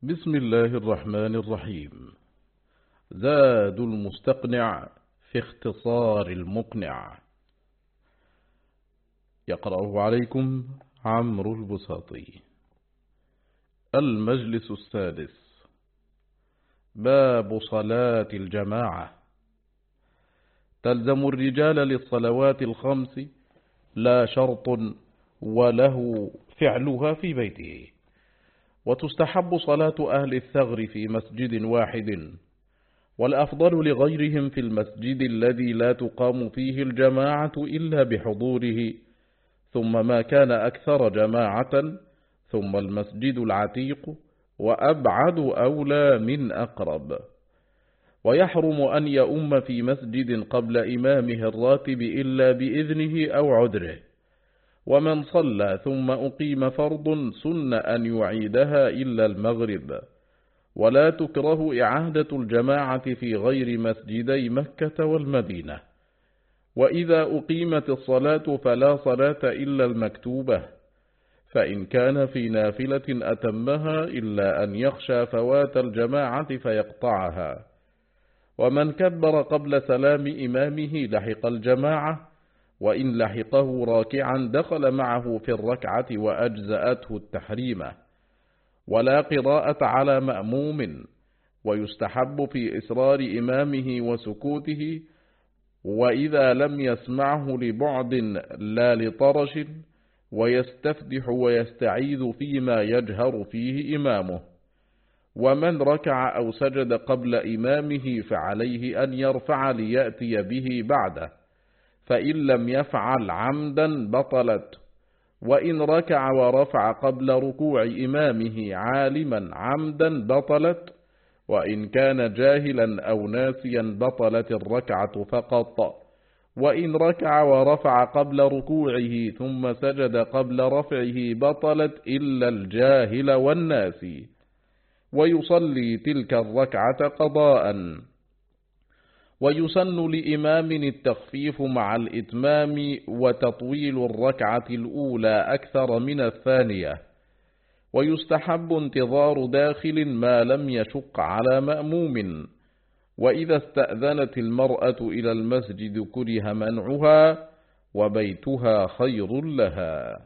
بسم الله الرحمن الرحيم. زاد المستقنع في اختصار المقنع. يقرأه عليكم عمرو البساطي. المجلس السادس. باب صلاة الجماعة. تلزم الرجال للصلوات الخمس لا شرط، وله فعلها في بيته. وتستحب صلاة أهل الثغر في مسجد واحد، والأفضل لغيرهم في المسجد الذي لا تقام فيه الجماعة إلا بحضوره، ثم ما كان أكثر جماعة، ثم المسجد العتيق، وأبعد أولى من أقرب. ويحرم أن يؤم في مسجد قبل إمامه الراتب إلا بإذنه أو عذره. ومن صلى ثم أقيم فرض سن أن يعيدها إلا المغرب. ولا تكره إعادة الجماعة في غير مسجدي مكة والمدينة. وإذا أقيمت الصلاة فلا صلاة إلا المكتوبة، فإن كان في نافلة أتمها إلا أن يخشى فوات الجماعة فيقطعها. ومن كبر قبل سلام إمامه لحق الجماعة، وإن لحقه راكعا دخل معه في الركعة وأجزأته التحريمة. ولا قراءة على مأموم. ويستحب في إسرار إمامه وسكوته، وإذا لم يسمعه لبعد لا لطرش، ويستفتح ويستعيذ فيما يجهر فيه إمامه. ومن ركع أو سجد قبل إمامه فعليه أن يرفع ليأتي به بعده، فإن لم يفعل عمدا بطلت. وإن ركع ورفع قبل ركوع إمامه عالما عمدا بطلت. وإن كان جاهلا أو ناسيا بطلت الركعة فقط. وإن ركع ورفع قبل ركوعه ثم سجد قبل رفعه بطلت إلا الجاهل والناسي. ويصلي تلك الركعة قضاء. ويسن لإمام التخفيف مع الإتمام، وتطويل الركعة الأولى أكثر من الثانية. ويستحب انتظار داخل ما لم يشق على مأموم. وإذا استأذنت المرأة إلى المسجد كره منعها، وبيتها خير لها.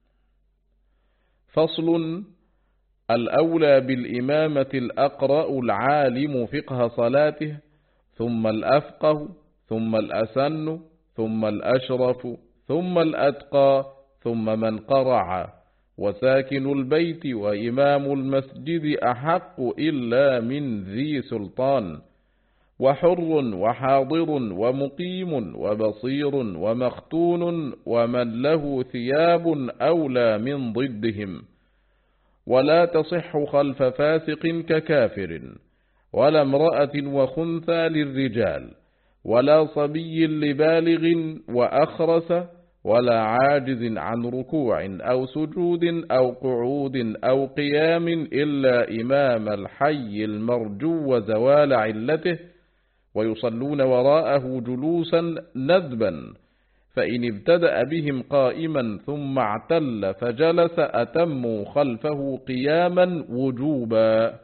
فصل. الأولى بالإمامة الأقرأ العالم فقه صلاته، ثم الأفقه، ثم الأسن، ثم الأشرف، ثم الأتقى، ثم من قرع. وساكن البيت وإمام المسجد أحق إلا من ذي سلطان. وحر وحاضر ومقيم وبصير ومختون ومن له ثياب أولى من ضدهم. ولا تصح خلف فاسق ككافر، ولا امرأة وخنثى للرجال، ولا صبي لبالغ وأخرس، ولا عاجز عن ركوع أو سجود أو قعود أو قيام إلا إمام الحي المرجو وزوال علته. ويصلون وراءه جلوسا ندبا، فإن ابتدأ بهم قائما ثم اعتل فجلس أتموا خلفه قياما وجوبا.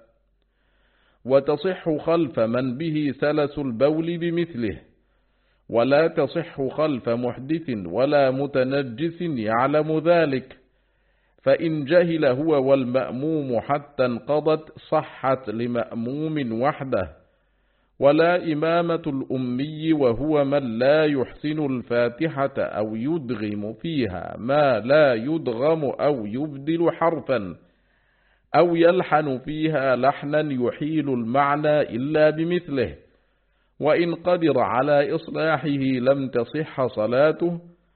وتصح خلف من به سلس البول بمثله. ولا تصح خلف محدث ولا متنجس يعلم ذلك، فإن جهل هو والمأموم حتى انقضت صحت لمأموم وحده. ولا إمامة الأمي، وهو من لا يحسن الفاتحة أو يدغم فيها ما لا يدغم أو يبدل حرفا أو يلحن فيها لحنا يحيل المعنى إلا بمثله. وإن قدر على إصلاحه لم تصح صلاته.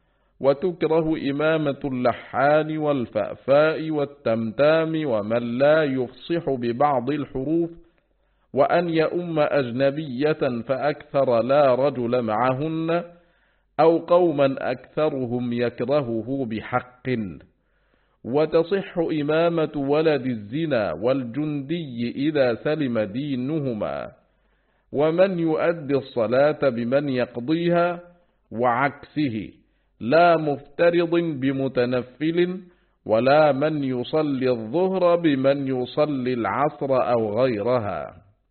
وتكره إمامة اللحان والفأفاء والتمتام ومن لا يفصح ببعض الحروف. وأن يؤم أجنبية فأكثر لا رجل معهن، أو قوما أكثرهم يكرهه بحق. وتصح إمامة ولد الزنا والجندي إذا سلم دينهما. ومن يؤدي الصلاة بمن يقضيها، وعكسه، لا مفترض بمتنفل، ولا من يصلي الظهر بمن يصلي العصر أو غيرها.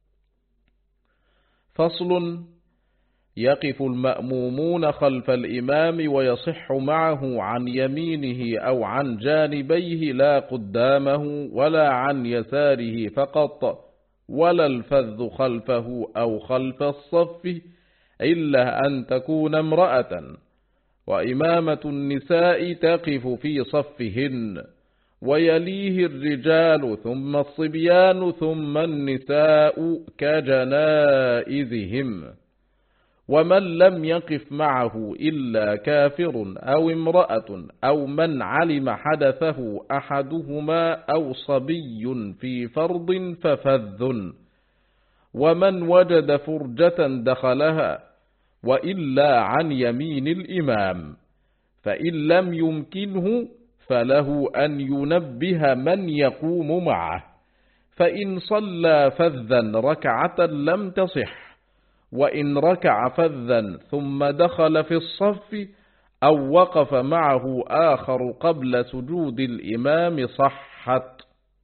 فصل: يقف المأمومون خلف الإمام ويصح معه عن يمينه أو عن جانبيه لا قدامه ولا عن يساره فقط، ولا الفذ خلفه أو خلف الصف إلا أن تكون امرأة. وإمامة النساء تقف في صفهن، ويليه الرجال ثم الصبيان ثم النساء كجنائزهم. ومن لم يقف معه إلا كافر أو امرأة أو من علم حدثه أحدهما أو صبي في فرض ففذ، ومن وجد فرجة دخلها، وإلا عن يمين الإمام. فإن لم يمكنه فله أن ينبه من يقوم معه، فإن صلى فذا ركعة لم تصح، وإن ركع فذا ثم دخل في الصف أو وقف معه آخر قبل سجود الإمام صحت.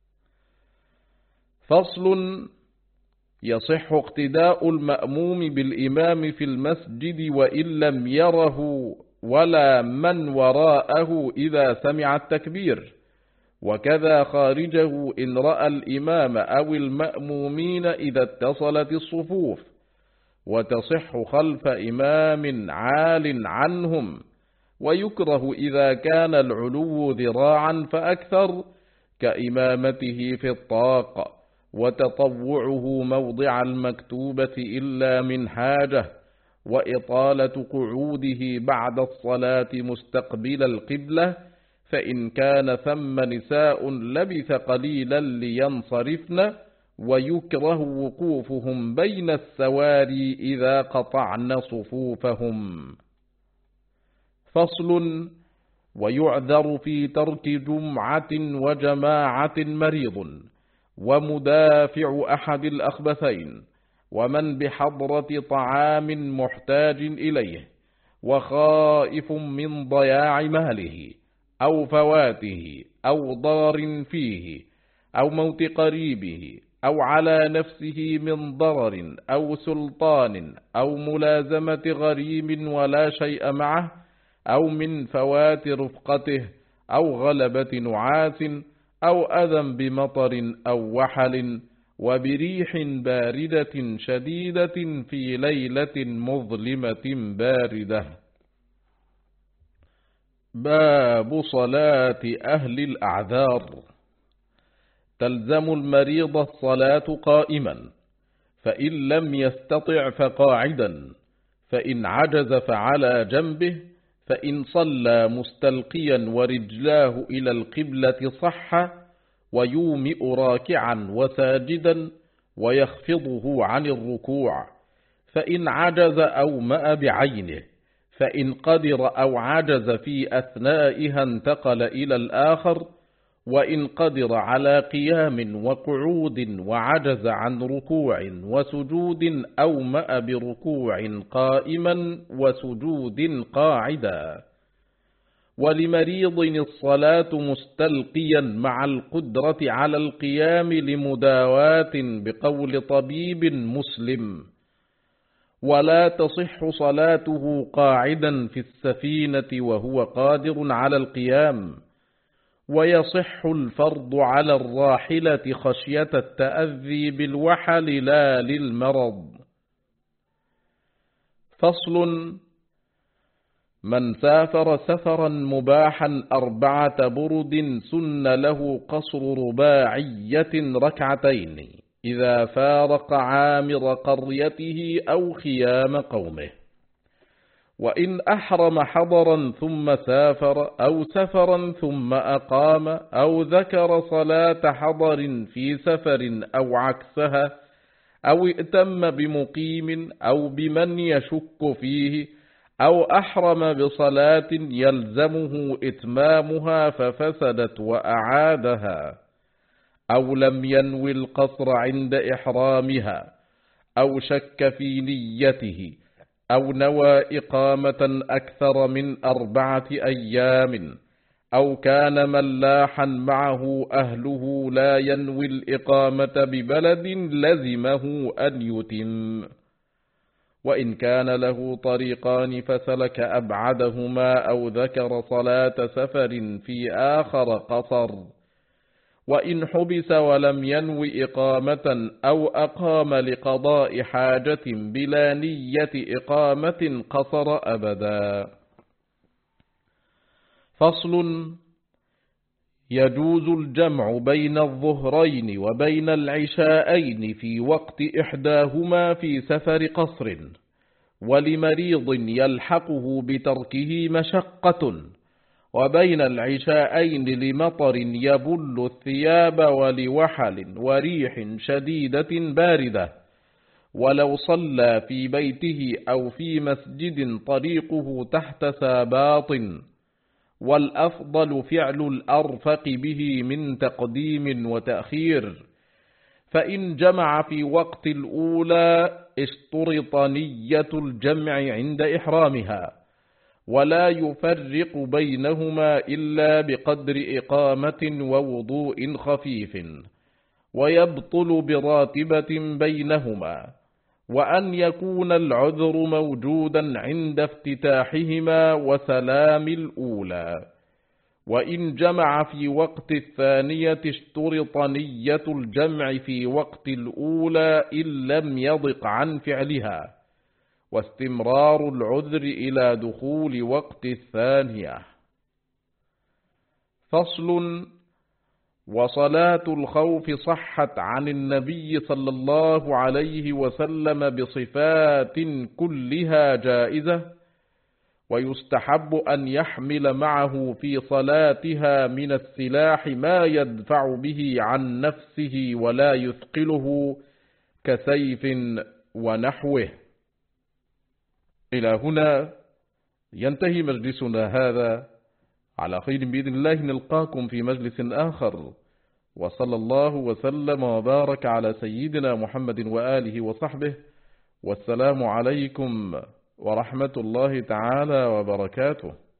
فصل: يصح اقتداء المأموم بالإمام في المسجد وإن لم يره ولا من وراءه إذا سمع التكبير، وكذا خارجه إن رأى الإمام أو المأمومين إذا اتصلت الصفوف. وتصح خلف إمام عال عنهم، ويكره إذا كان العلو ذراعا فأكثر كإمامته في الطاق، وتطوعه موضع المكتوبة إلا من حاجة، وإطالة قعوده بعد الصلاة مستقبل القبلة، فإن كان ثم نساء لبث قليلا لينصرفن، ويكره وقوفهم بين السواري إذا قطعن صفوفهم. فصل: ويعذر في ترك جمعة وجماعة مريض، ومدافع أحد الأخبثين، ومن بحضرة طعام محتاج إليه، وخائف من ضياع ماله أو فواته أو ضرر فيه أو موت قريبه أو على نفسه من ضرر أو سلطان أو ملازمة غريم ولا شيء معه أو من فوات رفقته أو غلبة نعاس أو أذى بمطر أو وحل وبريح باردة شديدة في ليلة مظلمة باردة. باب صلاة أهل الأعذار. تلزم المريض الصلاة قائما، فإن لم يستطع فقاعدا، فإن عجز فعلى جنبه، فإن صلى مستلقيا ورجلاه إلى القبلة صح، ويومئ راكعا وساجدا ويخفضه عن الركوع، فإن عجز أومأ بعينه، فإن قدر أو عجز في أثنائها انتقل إلى الآخر، وإن قدر على قيام وقعود وعجز عن ركوع وسجود أومأ بركوع قائما وسجود قاعدا. ولمريض الصلاة مستلقيا مع القدرة على القيام لمداواة بقول طبيب مسلم، ولا تصح صلاته قاعدا في السفينة وهو قادر على القيام، ويصح الفرض على الراحلة خشية التأذي بالوحل لا للمرض. فصل: من سافر سفرا مباحا 4 برد سن له قصر رباعية ركعتين إذا فارق عامر قريته أو خيام قومه. وإن أحرم حضرا ثم سافر أو سفرا ثم أقام أو ذكر صلاة حضر في سفر أو عكسها أو ائتم بمقيم أو بمن يشك فيه أو أحرم بصلاة يلزمه إتمامها ففسدت وأعادها، أو لم ينوي القصر عند إحرامها أو شك في نيته أو نوى إقامة أكثر من 4 أيام أو كان ملاحا معه أهله لا ينوي الإقامة ببلد لزمه أن يتم. وإن كان له طريقان فسلك أبعدهما أو ذكر صلاة سفر في آخر قصر. وإن حبس ولم ينو إقامة أو أقام لقضاء حاجة بلا نية إقامة قصر أبدا. فصل: يجوز الجمع بين الظهرين وبين العشاءين في وقت إحداهما في سفر قصر، ولمريض يلحقه بتركه مشقة، وبين العشاءين لمطر يبل الثياب ولوحل وريح شديدة باردة، ولو صلى في بيته أو في مسجد طريقه تحت ساباط، والأفضل فعل الأرفق به من تقديم وتأخير. فإن جمع في وقت الأولى اشترط نية الجمع عند إحرامها، ولا يفرق بينهما إلا بقدر إقامة ووضوء خفيف، ويبطل براتبة بينهما، وأن يكون العذر موجودا عند افتتاحهما وسلام الأولى. وإن جمع في وقت الثانية اشترط نية الجمع في وقت الأولى إن لم يضق عن فعلها، واستمرار العذر إلى دخول وقت الثانية. فصل: وصلاة الخوف صحت عن النبي صلى الله عليه وسلم بصفات كلها جائزة، ويستحب أن يحمل معه في صلاتها من السلاح ما يدفع به عن نفسه ولا يثقله كسيف ونحوه. إلى هنا ينتهي مجلسنا هذا، على خير بإذن الله نلقاكم في مجلس آخر، وصلى الله وسلم وبارك على سيدنا محمد وآله وصحبه، والسلام عليكم ورحمة الله تعالى وبركاته.